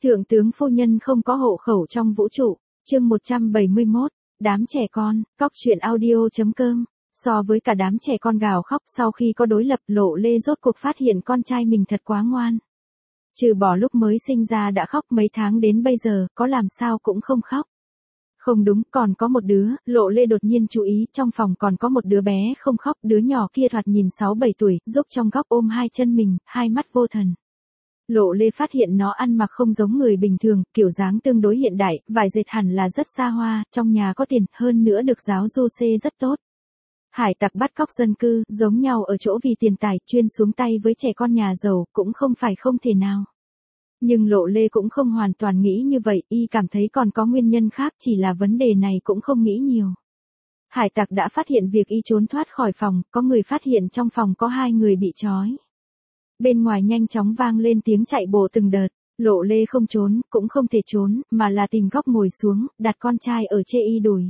Thượng tướng phu nhân không có hộ khẩu trong vũ trụ, chương 171, đám trẻ con, cóc truyện audio.com. So với cả đám trẻ con gào khóc sau khi có đối lập, Lộ Lê rốt cuộc phát hiện con trai mình thật quá ngoan. Trừ bỏ lúc mới sinh ra đã khóc, mấy tháng đến bây giờ, có làm sao cũng không khóc. Không đúng, còn có một đứa, Lộ Lê đột nhiên chú ý, trong phòng còn có một đứa bé không khóc, đứa nhỏ kia thoạt nhìn 6-7 tuổi, giúp trong góc ôm hai chân mình, hai mắt vô thần. Lộ Lê phát hiện nó ăn mặc không giống người bình thường, kiểu dáng tương đối hiện đại, vải dệt hẳn là rất xa hoa, trong nhà có tiền, hơn nữa được giáo du xê rất tốt. Hải tặc bắt cóc dân cư, giống nhau ở chỗ vì tiền tài, chuyên xuống tay với trẻ con nhà giàu, cũng không phải không thể nào. Nhưng Lộ Lê cũng không hoàn toàn nghĩ như vậy, y cảm thấy còn có nguyên nhân khác, chỉ là vấn đề này cũng không nghĩ nhiều. Hải tặc đã phát hiện việc y trốn thoát khỏi phòng, có người phát hiện trong phòng có hai người bị trói. Bên ngoài nhanh chóng vang lên tiếng chạy bộ từng đợt, Lộ Lê không trốn, cũng không thể trốn, mà là tìm góc ngồi xuống, đặt con trai ở chê y đùi.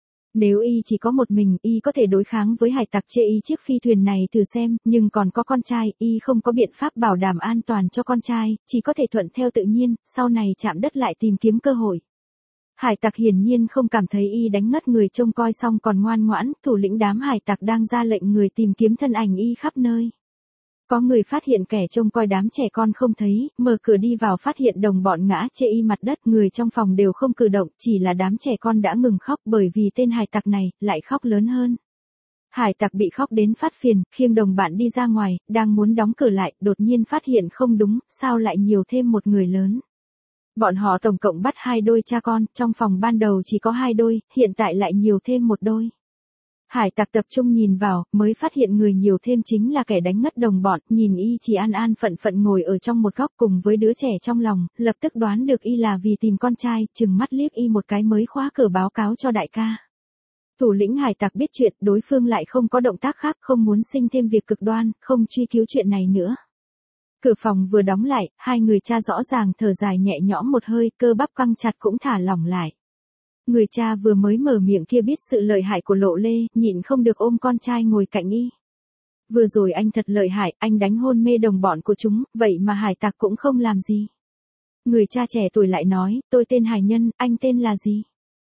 Nếu y chỉ có một mình, y có thể đối kháng với hải tặc chê y chiếc phi thuyền này thử xem, nhưng còn có con trai, y không có biện pháp bảo đảm an toàn cho con trai, chỉ có thể thuận theo tự nhiên, sau này chạm đất lại tìm kiếm cơ hội. Hải tặc hiển nhiên không cảm thấy y đánh ngất người trông coi xong còn ngoan ngoãn, thủ lĩnh đám hải tặc đang ra lệnh người tìm kiếm thân ảnh y khắp nơi. Có người phát hiện kẻ trông coi đám trẻ con không thấy, mở cửa đi vào phát hiện đồng bọn ngã chê y mặt đất, người trong phòng đều không cử động, chỉ là đám trẻ con đã ngừng khóc bởi vì tên hải tặc này lại khóc lớn hơn. Hải tặc bị khóc đến phát phiền, khiêng đồng bạn đi ra ngoài, đang muốn đóng cửa lại, đột nhiên phát hiện không đúng, sao lại nhiều thêm một người lớn. Bọn họ tổng cộng bắt 2 đôi cha con, trong phòng ban đầu chỉ có 2 đôi, hiện tại lại nhiều thêm một đôi. Hải tặc tập trung nhìn vào, mới phát hiện người nhiều thêm chính là kẻ đánh ngất đồng bọn, nhìn y chỉ an an phận phận ngồi ở trong một góc cùng với đứa trẻ trong lòng, lập tức đoán được y là vì tìm con trai, chừng mắt liếc y một cái mới khóa cửa báo cáo cho đại ca. Thủ lĩnh hải tặc biết chuyện, đối phương lại không có động tác khác, không muốn sinh thêm việc cực đoan, không truy cứu chuyện này nữa. Cửa phòng vừa đóng lại, hai người cha rõ ràng thở dài nhẹ nhõm một hơi, cơ bắp căng chặt cũng thả lỏng lại. Người cha vừa mới mở miệng kia biết sự lợi hại của Lộ Lê, nhịn không được ôm con trai ngồi cạnh y. Vừa rồi anh thật lợi hại, anh đánh hôn mê đồng bọn của chúng, vậy mà hải tặc cũng không làm gì. Người cha trẻ tuổi lại nói, tôi tên Hải Nhân, anh tên là gì?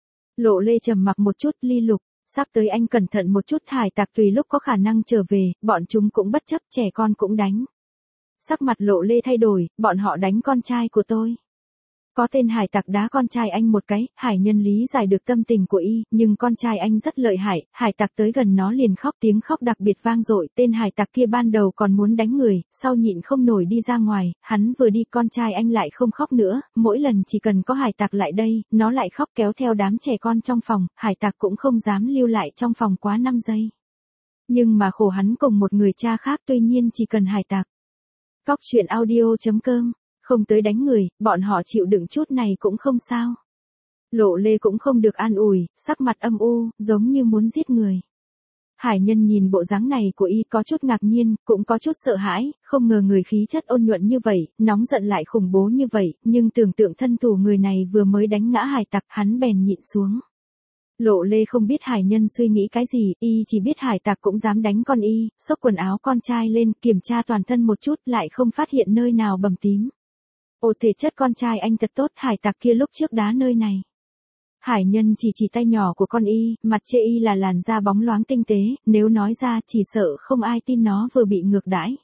Lộ Lê trầm mặc một chút, Ly Lục, sắp tới anh cẩn thận một chút, hải tặc tùy lúc có khả năng trở về, bọn chúng cũng bất chấp, trẻ con cũng đánh. Sắc mặt Lộ Lê thay đổi, bọn họ đánh con trai của tôi. Có tên hải tặc đá con trai anh một cái, Hải Nhân lý giải được tâm tình của y, nhưng con trai anh rất lợi hại, hải tặc tới gần nó liền khóc, tiếng khóc đặc biệt vang dội, tên hải tặc kia ban đầu còn muốn đánh người, sau nhịn không nổi đi ra ngoài, hắn vừa đi con trai anh lại không khóc nữa, mỗi lần chỉ cần có hải tặc lại đây, nó lại khóc kéo theo đám trẻ con trong phòng, hải tặc cũng không dám lưu lại trong phòng quá 5 giây. Nhưng mà khổ hắn cùng một người cha khác, tuy nhiên chỉ cần hải tặc. Cóc truyện audio.com. Không tới đánh người, bọn họ chịu đựng chút này cũng không sao. Lộ Lê cũng không được an ủi, sắc mặt âm u, giống như muốn giết người. Hải Nhân nhìn bộ dáng này của y có chút ngạc nhiên, cũng có chút sợ hãi, không ngờ người khí chất ôn nhuận như vậy, nóng giận lại khủng bố như vậy, nhưng tưởng tượng thân thủ người này vừa mới đánh ngã hải tặc, hắn bèn nhịn xuống. Lộ Lê không biết Hải Nhân suy nghĩ cái gì, y chỉ biết hải tặc cũng dám đánh con y, xốc quần áo con trai lên, kiểm tra toàn thân một chút, lại không phát hiện nơi nào bầm tím. Ồ, thể chất con trai anh thật tốt, hải tặc kia lúc trước đá nơi này. Hải Nhân chỉ tay nhỏ của con y, mặt chê y là làn da bóng loáng tinh tế, nếu nói ra chỉ sợ không ai tin nó vừa bị ngược đãi.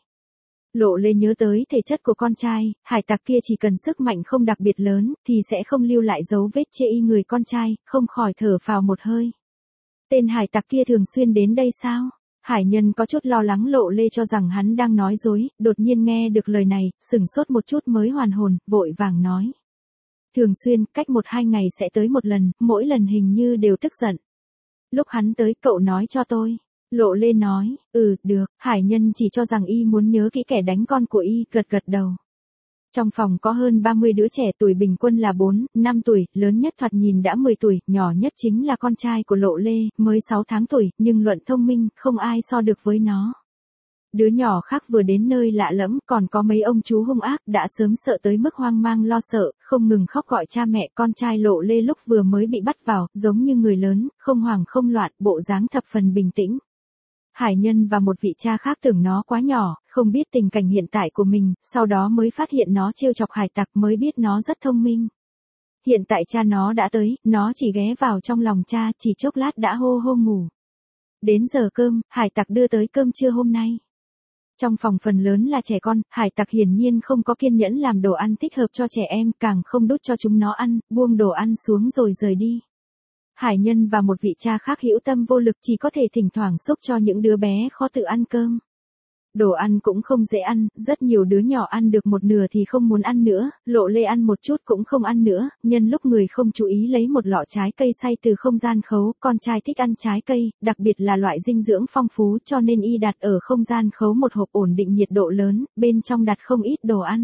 Lộ Lê nhớ tới thể chất của con trai, hải tặc kia chỉ cần sức mạnh không đặc biệt lớn, thì sẽ không lưu lại dấu vết chê y người con trai, không khỏi thở phào một hơi. Tên hải tặc kia thường xuyên đến đây sao? Hải Nhân có chút lo lắng, Lộ Lê cho rằng hắn đang nói dối, đột nhiên nghe được lời này, sửng sốt một chút mới hoàn hồn, vội vàng nói. Thường xuyên, cách 1-2 ngày sẽ tới một lần, mỗi lần hình như đều tức giận. Lúc hắn tới, cậu nói cho tôi. Lộ Lê nói, được, Hải Nhân chỉ cho rằng y muốn nhớ kỹ kẻ đánh con của y, gật gật đầu. Trong phòng có hơn 30 đứa trẻ, tuổi bình quân là 4-5 tuổi, lớn nhất thoạt nhìn đã 10 tuổi, nhỏ nhất chính là con trai của Lộ Lê, mới 6 tháng tuổi, nhưng luận thông minh, không ai so được với nó. Đứa nhỏ khác vừa đến nơi lạ lẫm, còn có mấy ông chú hung ác, đã sớm sợ tới mức hoang mang lo sợ, không ngừng khóc gọi cha mẹ. Con trai Lộ Lê lúc vừa mới bị bắt vào, giống như người lớn, không hoảng không loạn, bộ dáng thập phần bình tĩnh. Hải Nhân và một vị cha khác tưởng nó quá nhỏ, không biết tình cảnh hiện tại của mình, sau đó mới phát hiện nó trêu chọc hải tặc, mới biết nó rất thông minh. Hiện tại cha nó đã tới, nó chỉ ghé vào trong lòng cha, chỉ chốc lát đã hô hô ngủ. Đến giờ cơm, hải tặc đưa tới cơm trưa hôm nay. Trong phòng phần lớn là trẻ con, hải tặc hiển nhiên không có kiên nhẫn làm đồ ăn thích hợp cho trẻ em, càng không đút cho chúng nó ăn, buông đồ ăn xuống rồi rời đi. Hải Nhân và một vị cha khác hữu tâm vô lực, chỉ có thể thỉnh thoảng xúc cho những đứa bé khó tự ăn cơm. Đồ ăn cũng không dễ ăn, rất nhiều đứa nhỏ ăn được một nửa thì không muốn ăn nữa, Lộ Lê ăn một chút cũng không ăn nữa, nhân lúc người không chú ý lấy một lọ trái cây xay từ không gian khấu, con trai thích ăn trái cây, đặc biệt là loại dinh dưỡng phong phú, cho nên y đặt ở không gian khấu một hộp ổn định nhiệt độ lớn, bên trong đặt không ít đồ ăn.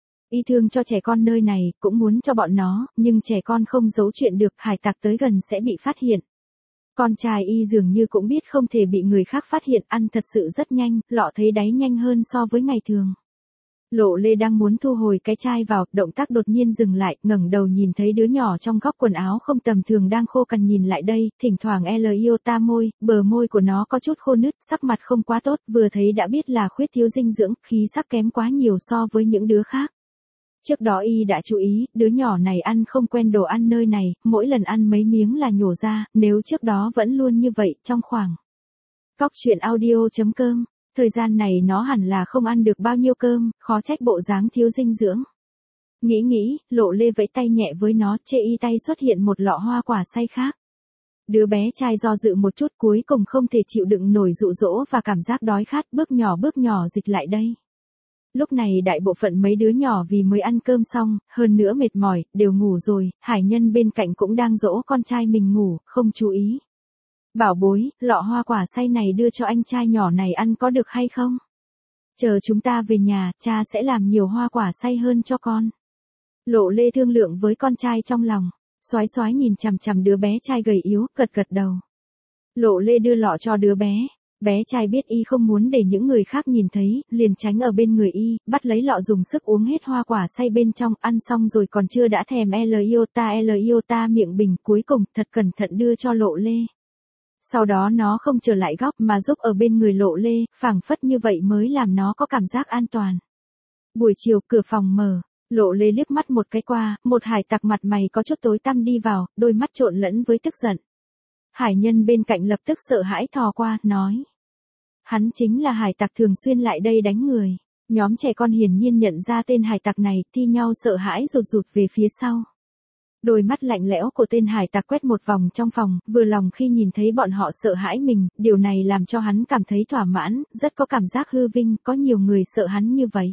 Y thương cho trẻ con nơi này, cũng muốn cho bọn nó, nhưng trẻ con không giấu chuyện được, hải tặc tới gần sẽ bị phát hiện. Con trai y dường như cũng biết không thể bị người khác phát hiện, ăn thật sự rất nhanh, lọ thấy đáy nhanh hơn so với ngày thường. Lộ Lê đang muốn thu hồi cái chai vào, động tác đột nhiên dừng lại, ngẩng đầu nhìn thấy đứa nhỏ trong góc quần áo không tầm thường đang khô cằn nhìn lại đây, thỉnh thoảng iota môi, bờ môi của nó có chút khô nứt, sắc mặt không quá tốt, vừa thấy đã biết là khuyết thiếu dinh dưỡng, khí sắc kém quá nhiều so với những đứa khác. Trước đó y đã chú ý, đứa nhỏ này ăn không quen đồ ăn nơi này, mỗi lần ăn mấy miếng là nhổ ra, nếu trước đó vẫn luôn như vậy, trong khoảng Cóc truyện audio.com, thời gian này nó hẳn là không ăn được bao nhiêu cơm, khó trách bộ dáng thiếu dinh dưỡng. Nghĩ, Lộ Lê vẫy tay nhẹ với nó, chê y tay xuất hiện một lọ hoa quả xay khác. Đứa bé trai do dự một chút cuối cùng không thể chịu đựng nổi dụ dỗ và cảm giác đói khát, bước nhỏ dịch lại đây. Lúc này đại bộ phận mấy đứa nhỏ vì mới ăn cơm xong, hơn nữa mệt mỏi, đều ngủ rồi, Hải Nhân bên cạnh cũng đang dỗ con trai mình ngủ, không chú ý. Bảo bối, lọ hoa quả xay này đưa cho anh trai nhỏ này ăn có được hay không? Chờ chúng ta về nhà, cha sẽ làm nhiều hoa quả xay hơn cho con. Lộ Lê thương lượng với con trai trong lòng, xoái nhìn chằm chằm đứa bé trai gầy yếu, gật đầu. Lộ Lê đưa lọ cho đứa bé. Bé trai biết y không muốn để những người khác nhìn thấy, liền tránh ở bên người y, bắt lấy lọ dùng sức uống hết hoa quả xay bên trong, ăn xong rồi còn chưa đã thèm iota miệng bình, cuối cùng thật cẩn thận đưa cho Lộ Lê. Sau đó nó không trở lại góc mà giúp ở bên người Lộ Lê, phảng phất như vậy mới làm nó có cảm giác an toàn. Buổi chiều cửa phòng mở, Lộ Lê liếc mắt một cái qua, một hải tặc mặt mày có chút tối tăm đi vào, đôi mắt trộn lẫn với tức giận. Hải Nhân bên cạnh lập tức sợ hãi thò qua, nói. Hắn chính là hải tặc thường xuyên lại đây đánh người. Nhóm trẻ con hiển nhiên nhận ra tên hải tặc này, thi nhau sợ hãi rụt về phía sau. Đôi mắt lạnh lẽo của tên hải tặc quét một vòng trong phòng, vừa lòng khi nhìn thấy bọn họ sợ hãi mình, điều này làm cho hắn cảm thấy thỏa mãn, rất có cảm giác hư vinh, có nhiều người sợ hắn như vậy.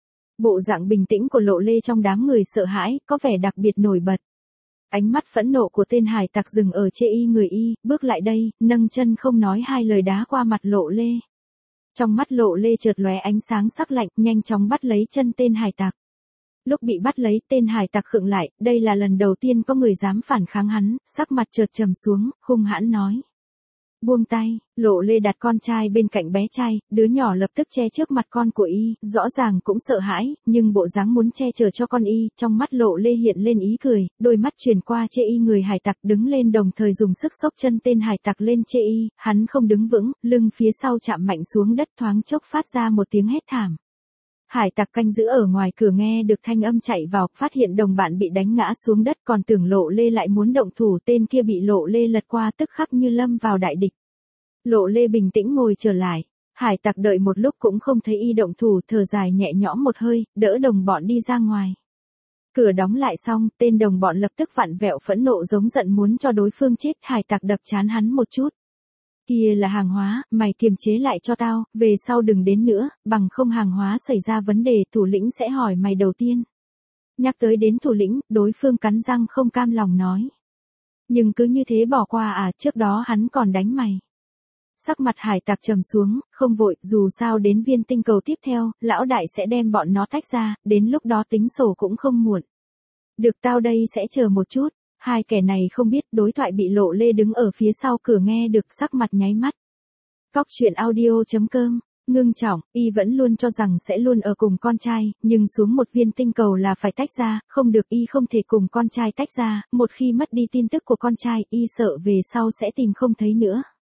Bộ dạng bình tĩnh của Lộ Lê trong đám người sợ hãi, có vẻ đặc biệt nổi bật. Ánh mắt phẫn nộ của tên hải tặc dừng ở chê y người y, bước lại đây, nâng chân không nói hai lời đá qua mặt Lộ Lê. Trong mắt Lộ Lê chợt lóe ánh sáng sắc lạnh, nhanh chóng bắt lấy chân tên hải tặc. Lúc bị bắt lấy, tên hải tặc khựng lại, đây là lần đầu tiên có người dám phản kháng hắn, sắc mặt chợt trầm xuống, hung hãn nói. Buông tay, Lộ Lê đặt con trai bên cạnh bé trai, đứa nhỏ lập tức che trước mặt con của y, rõ ràng cũng sợ hãi, nhưng bộ dáng muốn che chở cho con y, trong mắt Lộ Lê hiện lên ý cười, đôi mắt truyền qua chê y người hải tặc đứng lên đồng thời dùng sức xốc chân tên hải tặc lên chê y, hắn không đứng vững, lưng phía sau chạm mạnh xuống đất thoáng chốc phát ra một tiếng hét thảm. Hải tặc canh giữ ở ngoài cửa nghe được thanh âm chạy vào, phát hiện đồng bạn bị đánh ngã xuống đất còn tưởng Lộ Lê lại muốn động thủ, tên kia bị Lộ Lê lật qua tức khắc như lâm vào đại địch. Lộ Lê bình tĩnh ngồi trở lại, hải tặc đợi một lúc cũng không thấy y động thủ, thở dài nhẹ nhõm một hơi, đỡ đồng bọn đi ra ngoài. Cửa đóng lại xong, tên đồng bọn lập tức vặn vẹo phẫn nộ giống giận muốn cho đối phương chết, hải tặc đập chán hắn một chút. Kia là hàng hóa, mày kiềm chế lại cho tao, về sau đừng đến nữa, bằng không hàng hóa xảy ra vấn đề, thủ lĩnh sẽ hỏi mày đầu tiên. Nhắc tới đến thủ lĩnh, đối phương cắn răng không cam lòng nói. Nhưng cứ như thế bỏ qua à, trước đó hắn còn đánh mày. Sắc mặt hải tặc trầm xuống, không vội, dù sao đến viên tinh cầu tiếp theo, lão đại sẽ đem bọn nó tách ra, đến lúc đó tính sổ cũng không muộn. Được, tao đây sẽ chờ một chút. Hai kẻ này không biết đối thoại bị Lộ Lê đứng ở phía sau cửa nghe được, sắc mặt nháy mắt. Cóc truyện audio.com, ngưng trọng, y vẫn luôn cho rằng sẽ luôn ở cùng con trai, nhưng xuống một viên tinh cầu là phải tách ra, không được, y không thể cùng con trai tách ra, một khi mất đi tin tức của con trai, y sợ về sau sẽ tìm không thấy nữa.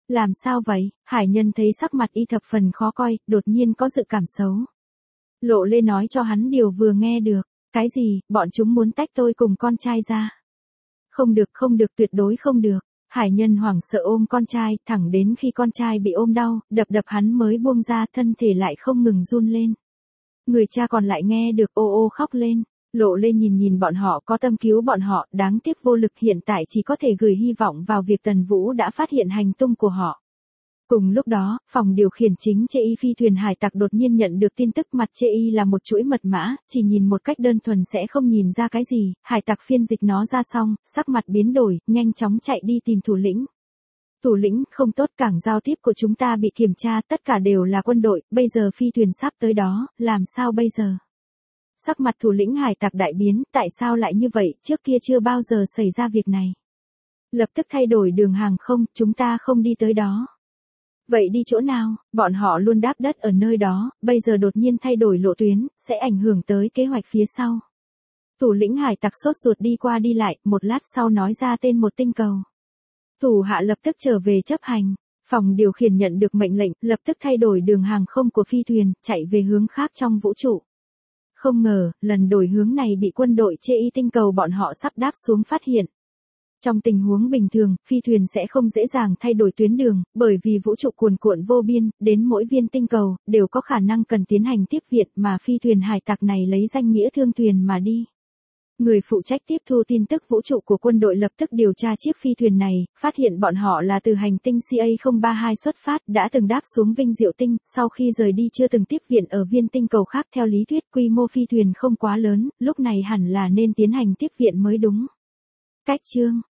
Làm sao vậy? Hải nhân thấy sắc mặt y thập phần khó coi, đột nhiên có dự cảm xấu. Lộ Lê nói cho hắn điều vừa nghe được. Cái gì, bọn chúng muốn tách tôi cùng con trai ra. Không được, tuyệt đối không được. Hải nhân hoảng sợ ôm con trai, thẳng đến khi con trai bị ôm đau, đập hắn mới buông ra, thân thể lại không ngừng run lên. Người cha còn lại nghe được ô ô khóc lên. Lộ Lê nhìn bọn họ, có tâm cứu bọn họ, đáng tiếc vô lực, hiện tại chỉ có thể gửi hy vọng vào việc Tần Vũ đã phát hiện hành tung của họ. Cùng lúc đó, phòng điều khiển chính Chê Y phi thuyền hải tặc đột nhiên nhận được tin tức mặt Chê Y là một chuỗi mật mã, chỉ nhìn một cách đơn thuần sẽ không nhìn ra cái gì, hải tặc phiên dịch nó ra xong, sắc mặt biến đổi, nhanh chóng chạy đi tìm thủ lĩnh. Thủ lĩnh, không tốt, cảng giao tiếp của chúng ta bị kiểm tra, tất cả đều là quân đội, bây giờ phi thuyền sắp tới đó, làm sao bây giờ? Sắc mặt thủ lĩnh hải tặc đại biến, tại sao lại như vậy, trước kia chưa bao giờ xảy ra việc này. Lập tức thay đổi đường hàng không, chúng ta không đi tới đó. Vậy đi chỗ nào? Bọn họ luôn đáp đất ở nơi đó, bây giờ đột nhiên thay đổi lộ tuyến, sẽ ảnh hưởng tới kế hoạch phía sau. Thủ lĩnh hải tặc sốt ruột đi qua đi lại, một lát sau nói ra tên một tinh cầu. Thủ hạ lập tức trở về chấp hành. Phòng điều khiển nhận được mệnh lệnh, lập tức thay đổi đường hàng không của phi thuyền, chạy về hướng khác trong vũ trụ. Không ngờ, lần đổi hướng này bị quân đội Chê Y tinh cầu bọn họ sắp đáp xuống phát hiện. Trong tình huống bình thường, phi thuyền sẽ không dễ dàng thay đổi tuyến đường, bởi vì vũ trụ cuồn cuộn vô biên, đến mỗi viên tinh cầu, đều có khả năng cần tiến hành tiếp viện mà phi thuyền hải tặc này lấy danh nghĩa thương thuyền mà đi. Người phụ trách tiếp thu tin tức vũ trụ của quân đội lập tức điều tra chiếc phi thuyền này, phát hiện bọn họ là từ hành tinh CA032 xuất phát, đã từng đáp xuống Vinh Diệu Tinh, sau khi rời đi chưa từng tiếp viện ở viên tinh cầu khác. Theo lý thuyết quy mô phi thuyền không quá lớn, lúc này hẳn là nên tiến hành tiếp viện mới đúng. Cách chương